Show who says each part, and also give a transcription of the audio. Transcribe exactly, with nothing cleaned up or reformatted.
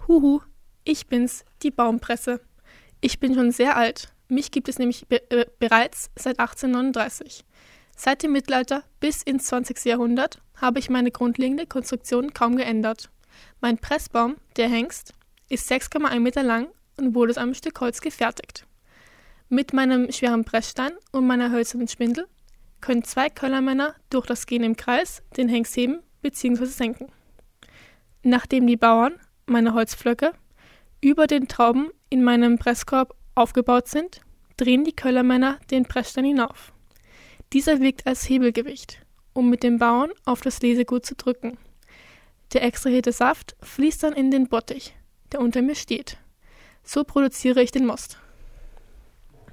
Speaker 1: Huhu, ich bin's, die Baumpresse. Ich bin schon sehr alt. Mich gibt es nämlich be- äh, bereits seit achtzehnhundertneununddreißig. Seit dem Mittelalter bis ins zwanzigste Jahrhundert habe ich meine grundlegende Konstruktion kaum geändert. Mein Pressbaum, der Hengst, ist sechs Komma eins Meter lang und wurde aus einem Stück Holz gefertigt. Mit meinem schweren Pressstein und meiner hölzernen Spindel können zwei Kellermänner durch das Gehen im Kreis den Hengst heben bzw. senken. Nachdem die Bauern, meine Holzpflöcke, über den Trauben in meinem Presskorb aufgebaut sind, drehen die Kellermänner den Pressstein hinauf. Dieser wirkt als Hebelgewicht, um mit dem Bauern auf das Lesegut zu drücken. Der extrahierte Saft fließt dann in den Bottich, der unter mir steht. So produziere ich den Most.